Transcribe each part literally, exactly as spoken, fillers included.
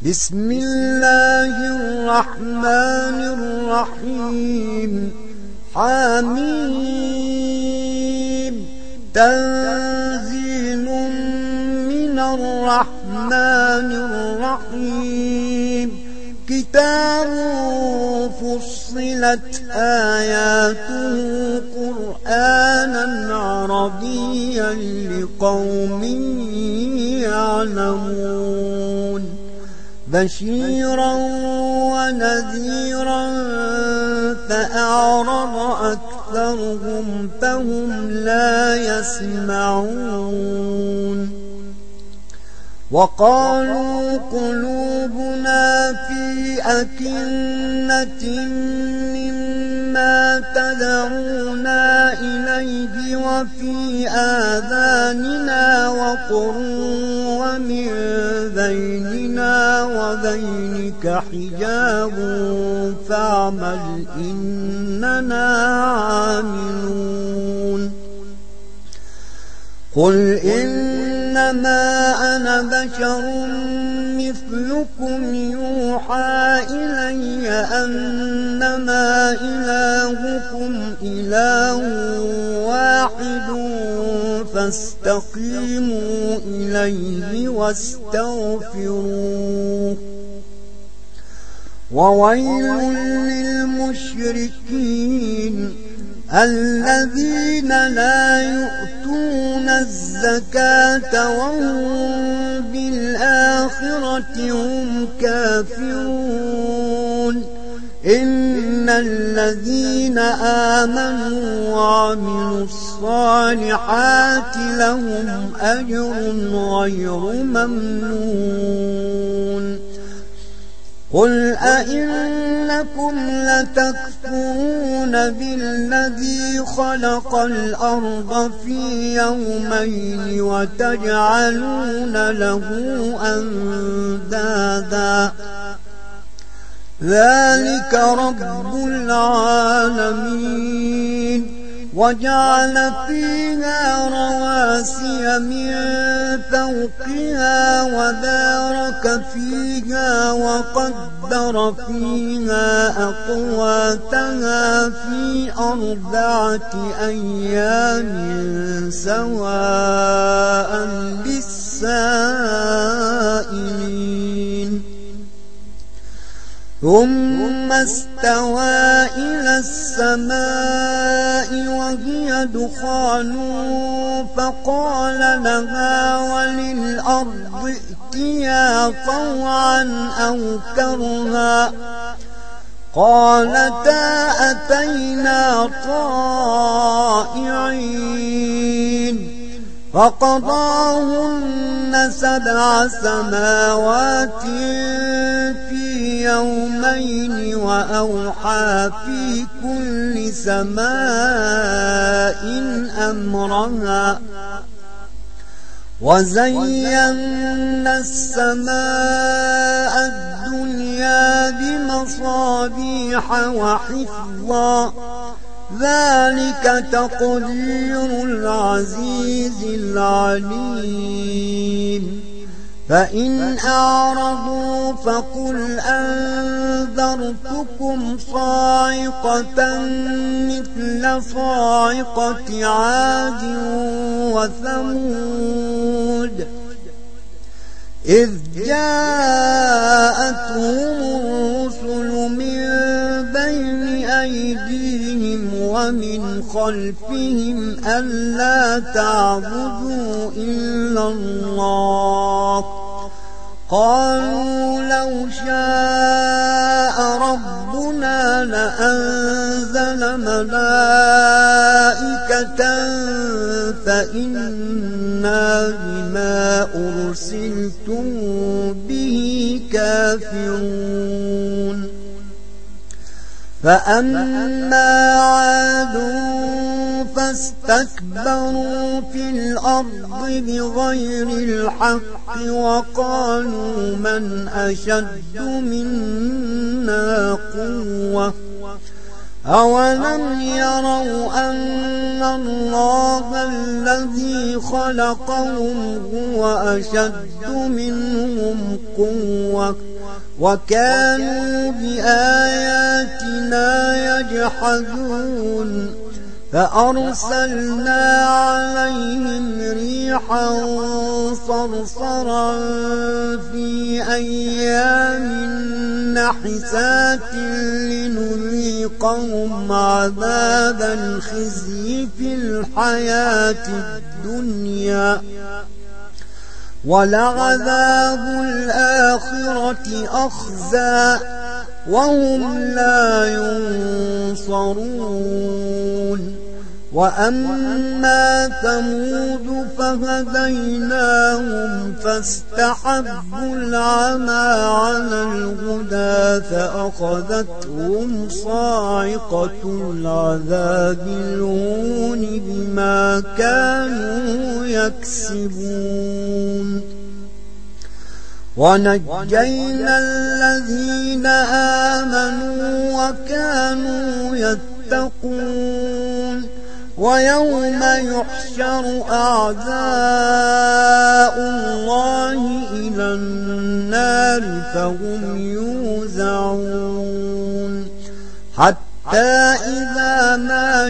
بسم الله الرحمن الرحيم حميم تنزيل من الرحمن الرحيم كتاب فصلت آياته قرآنا عربيا لقوم يعلمون بشيرا ونذيرا فأعرض أكثرهم فهم لا يسمعون وقالوا قلوبنا في أكنة مما تدعونا إليه وفي آذاننا وقر ومن بيننا وبينك حجاب فاعمل إننا عاملون قل إنما أنا بشر مثلكم يوحى إلي أنما إلهكم إله واحد فاستقيموا إليه واستغفروه وويل للمشركين الذين لا يؤتون الزكاة وهم بالآخرة هم كافرون إن الذين آمنوا وعملوا الصالحات لهم أجر غير ممنون قل أئنكم لتكفرون بالذي خلق الأرض في يومين وتجعلون له أندادا ذلك رب العالمين وجعل فيها رواسي من فوقها وبارك فيها وقدر فيها أقواتها في أربعة أيام سواء للسائلين ثم استوى إلى السماء وهي دخان فقال لها وللأرض ائتيا طوعا أو كرها قالتا أتينا طائعين فقضاهن سبع سماوات في يومين وأوحى في كل سماء أمرها وزينا السماء الدنيا بمصابيح وحفظا ذلك تقدير العزيز العليم فإن أعرضوا فقل أنذرتكم صاعقة مثل صاعقة عاد وثمود إذ جاءتهم الرسل من بين أيديهم ومن خلفهم ألا تعبدوا إلا الله قالوا لو شاء ربنا لأنزل ملائكة فإنا بما أرسلتم به كافرون فأما عاد فاستكبروا في الأرض بغير الحق وقالوا من أشد منا قوة أولم يروا أن الله الذي خلقهم هو أشد منهم قوة وكانوا بآياتنا يجحدون فأرسلنا عليهم ريحا صرصرا في أيام نحسات لنذيقهم عذاب الخزي في الحياة الدنيا ولعذاب الآخرة أخزى وهم لا ينصرون وأما ثمود فهديناهم فاستحبوا العمى على الهدى فأخذتهم صاعقة العذاب الهون بما كانوا يكسبون ونجينا الذين آمنوا وكانوا يتقون ويوم يحشر أعداء الله إلى النار فهم يوزعون حتى إذا ما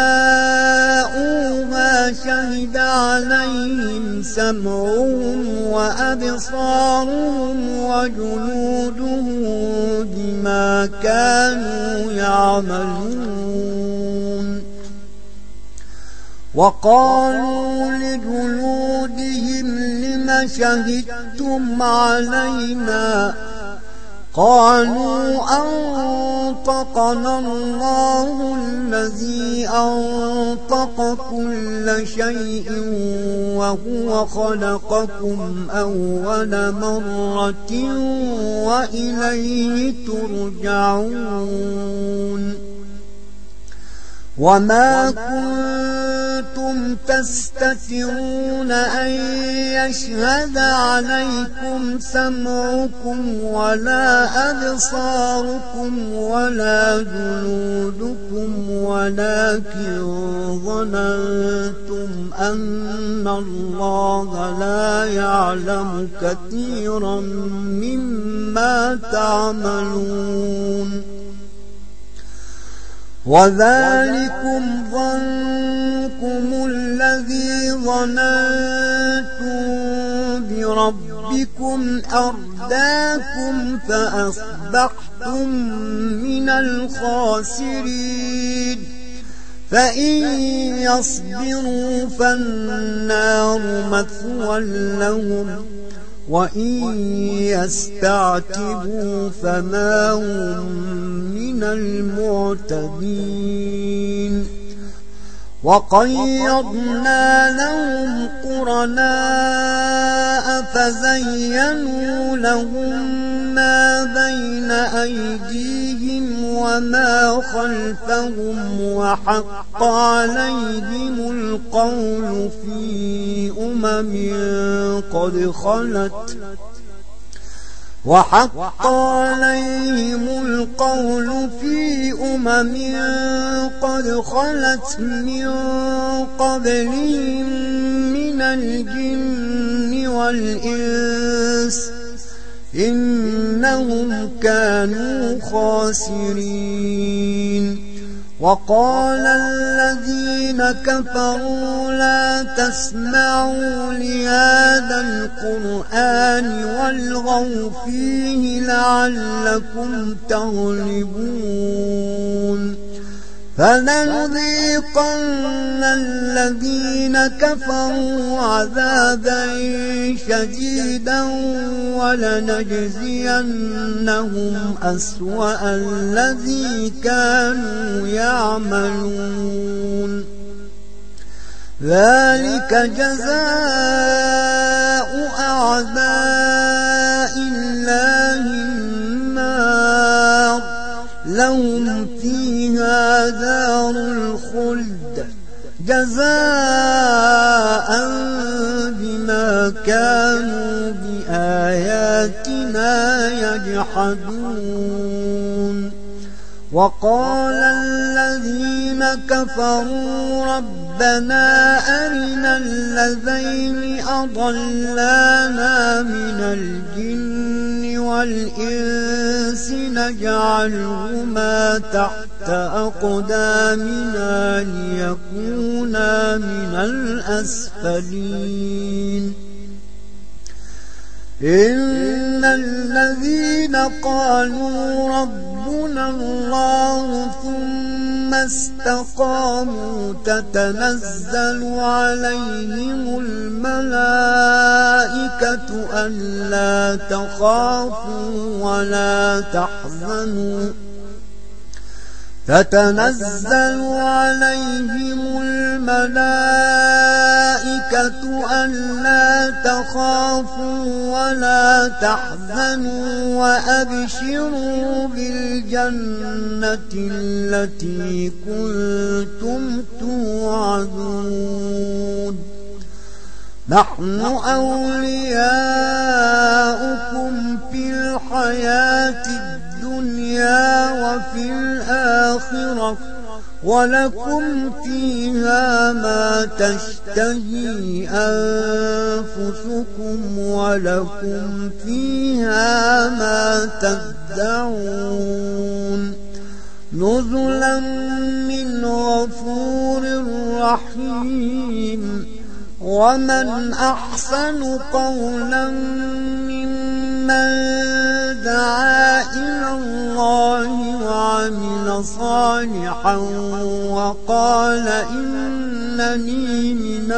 جاءوها شهد عليهم سمعهم وأبصارهم وجلودهم بما كانوا يعملون وقالوا لجلودهم لم شهدتم علينا قالوا أنطقنا الله الذي أنطق كل شيء وهو خلقكم أول مرة وإليه ترجعون وما كنتم تستترون أن يشهد عليكم سمعكم ولا أبصاركم ولا جلودكم ولكن ظننتم أن الله لا يعلم كثيرا مما تعملون وذلكم ظنكم الذي ظننتم بربكم أرداكم فأصبحتم من الخاسرين فإن يصبروا فالنار مثوى لهم وإن يستعتبوا فما هم من المعتدين وقيضنا لهم قرناء فزينوا لهم ما بين أيديهم وما خلفهم وحق عليهم القول في أمم قد خلت وحق عليهم القول في أمم قد خلت من قبلهم من الجن والإنس إنهم كانوا خاسرين وقال الذين كفروا لا تسمعوا لهذا القرآن والغوا فيه لعلكم تغلبون فلنذيقن الذين كفروا عذابا شديدا ولنجزينهم أسوأ الذي كانوا يعملون ذلك جزاء أعداء الله النار لهم فيها دار الخلد جزاء بما كانوا بآياتنا يجحدون وقال الذين كفروا ربنا أرنا الذين أضلانا من الجن والإنس نجعلهما تحت أقدامنا ليكونا من الأسفلين إن الذين قالوا ربنا الله ثم استقاموا تتنزل عليهم الملائكة ألا تخافوا ولا تحزنوا تتنزل عليهم الملائكة ألا تخافوا ولا تحزنوا وأبشروا بالجنة التي كنتم توعدون نحن أولياؤكم في الحياة الدنيا وفي الآخرة ولكم فيها ما تشتهي أنفسكم ولكم فيها ما تدعون نزلا من غفور رحيم ومن أحسن قولا ممن دعا إلى الله وعمل صالحا وقال إنني من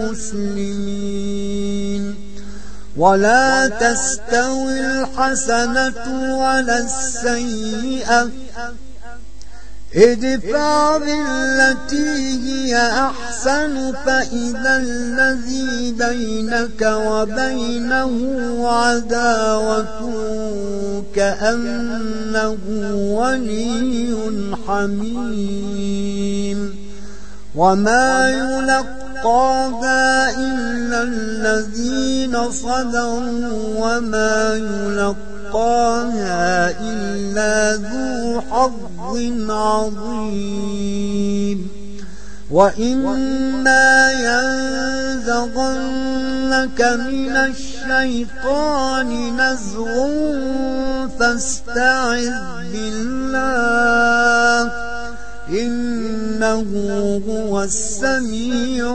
المسلمين ولا تستوي الحسنة ولا السيئة ادفع بالتي هي أحسن فإذا الذي بينك وبينه عداوة كأنه ولي حميم وما يلقاها إلا الذين صبروا وما يلقاها إلا ذو حظ عظيم وإما ينزغنك من الشيطان نزغ فاستعذ بالله إنه هو السميع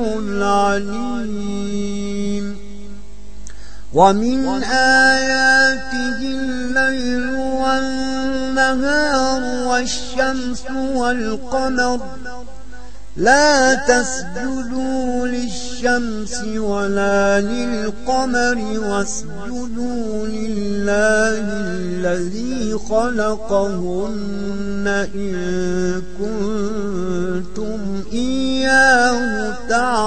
العليم ومن آياته الليل والنهار والشمس والقمر لا تسجدوا للشمس ولا للقمر واسجدوا لله الذي خلقهن إن كنتم إياه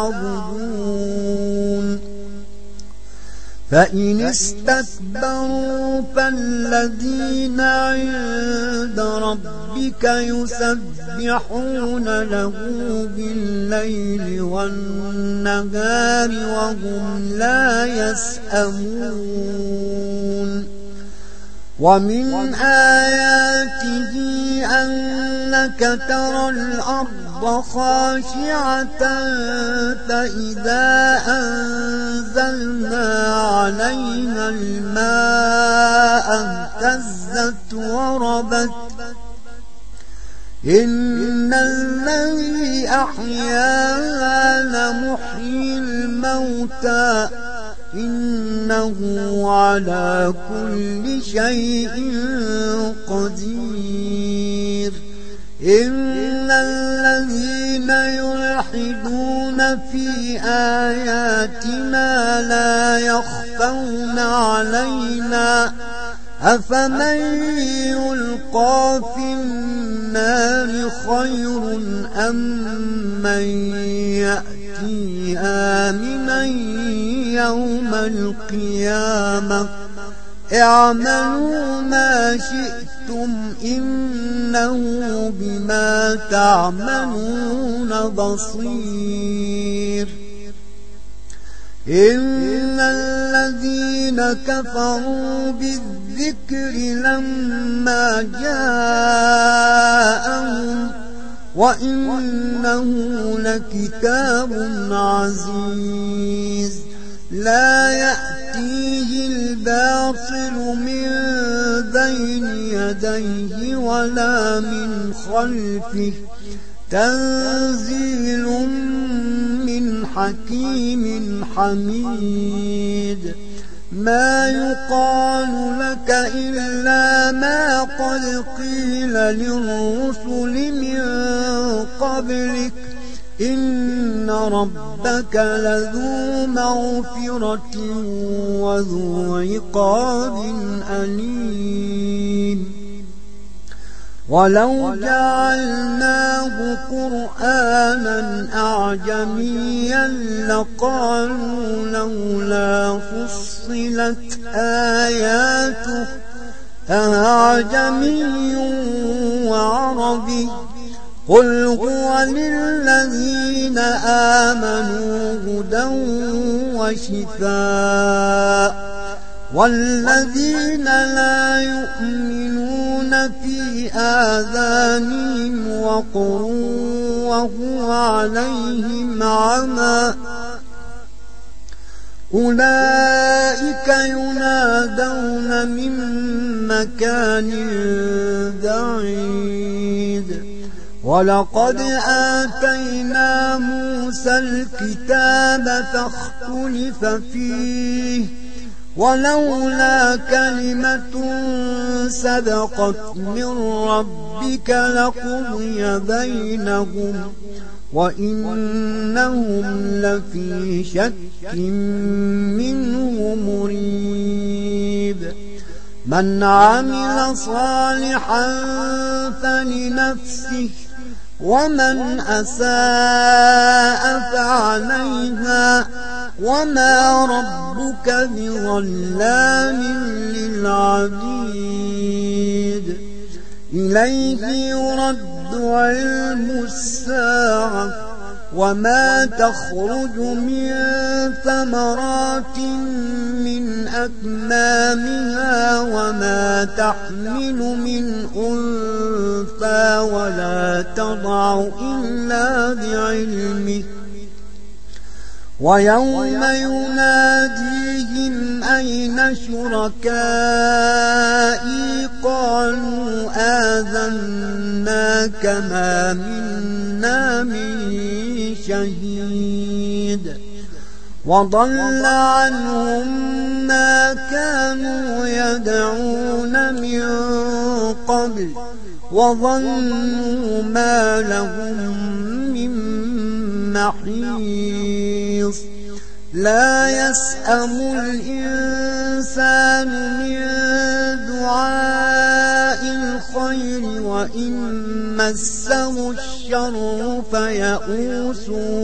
تعبدون فإن استكبروا فالذين عند ربك يسبحون له بالليل والنهار وهم لا يسأمون ومن آياته أنك ترى الأرض خاشعة فإذا أنزلنا عليها الماء اهتزت وربت إن الذي أحياها لمحيي الموتى إنه على كل شيء قدير إن الذين يلحدون في آياتنا لا يخفون علينا أفمن يلقى في النار خير أم من يأتي آمنا يوم القيامة اعملوا ما شئتم إنه بما تعملون بصير إن الذين كفروا بالذكر لما جاءهم وإنه لكتاب عزيز لا يأتيه الباطل من بين يديه ولا من خلفه تنزيل من حكيم حميد ما يقال لك إلا ما قد قيل للرسل من قبلك إن ربك لذو مغفرة وذو عقاب أليم ولو جعلناه قرآنا أعجميا لقالوا لولا فصلت آياته أعجمي وعربي قل هو للذين آمنوا هدى وشفاء والذين لا يؤمنون في آذانهم وقر وهو عليهم عمى أولئك ينادون من مكان بعيد ولقد آتينا موسى الكتاب فاختلف فيه ولولا كلمة سبقت من ربك لقضي بينهم وإنهم لفي شك منه مريب من عمل صالحا فلنفسه ومن أساء فعليها وما ربك بظلام للعبيد إليه يرد علم الساعة وما تخرج من ثمرات من أكمامها وما تحمل من أنثى ولا تضع إلا بعلمه ويوم يناديهم أين شركائي قالوا آذناك ما منا من شهيد وضل عنهم ما كانوا يدعون من قبل وظنوا ما لهم من محيص لا يسأم الإنسان من دعاء الخير وإن مسه الشر فيئوس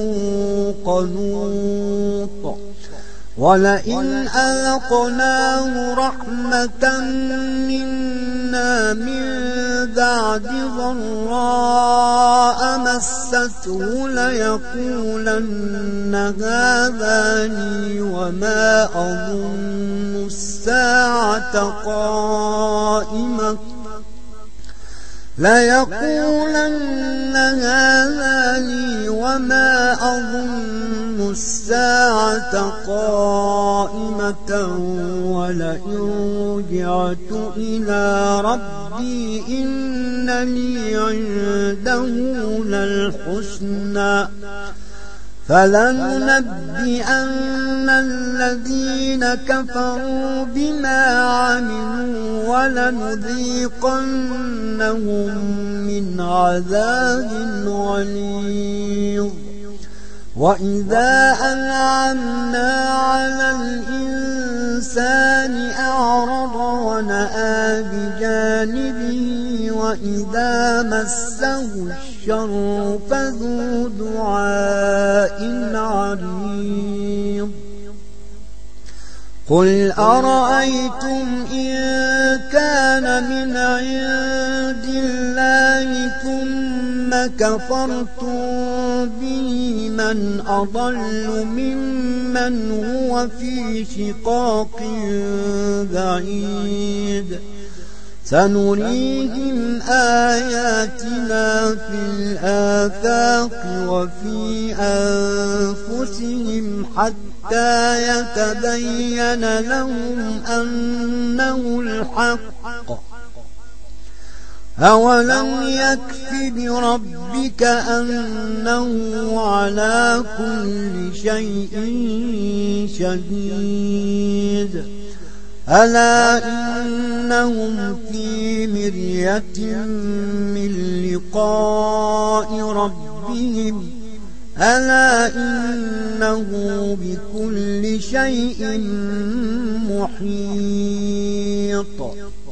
قنوط ولئن أذقناه رحمة منا من بعد ضراء مسته ليقولن هذا لي وما أظن الساعة قائمة ليقولن هذا لي وما أظن الساعة قائمة ولئن رجعت إلى ربي إن لي عنده للحسنى فلننبئن الذين كفروا بما عملوا ولنذيقنهم من عذاب غليظ وإذا أنعمنا على الإنسان أعرض ونأى بجانبه وإذا مسه الشر فذو دعاء عريض قل أرأيتم إن كان من عند الله ثم كفرتم به من أضل ممن هو في شقاق بعيد سنريهم آياتنا في الآفاق وفي أنفسهم حتى يتبين لهم أنه الحق أولم يكف بربك أنه على كل شيء شهيد ألا إنهم في مرية من لقاء ربهم ألا إنه بكل شيء محيط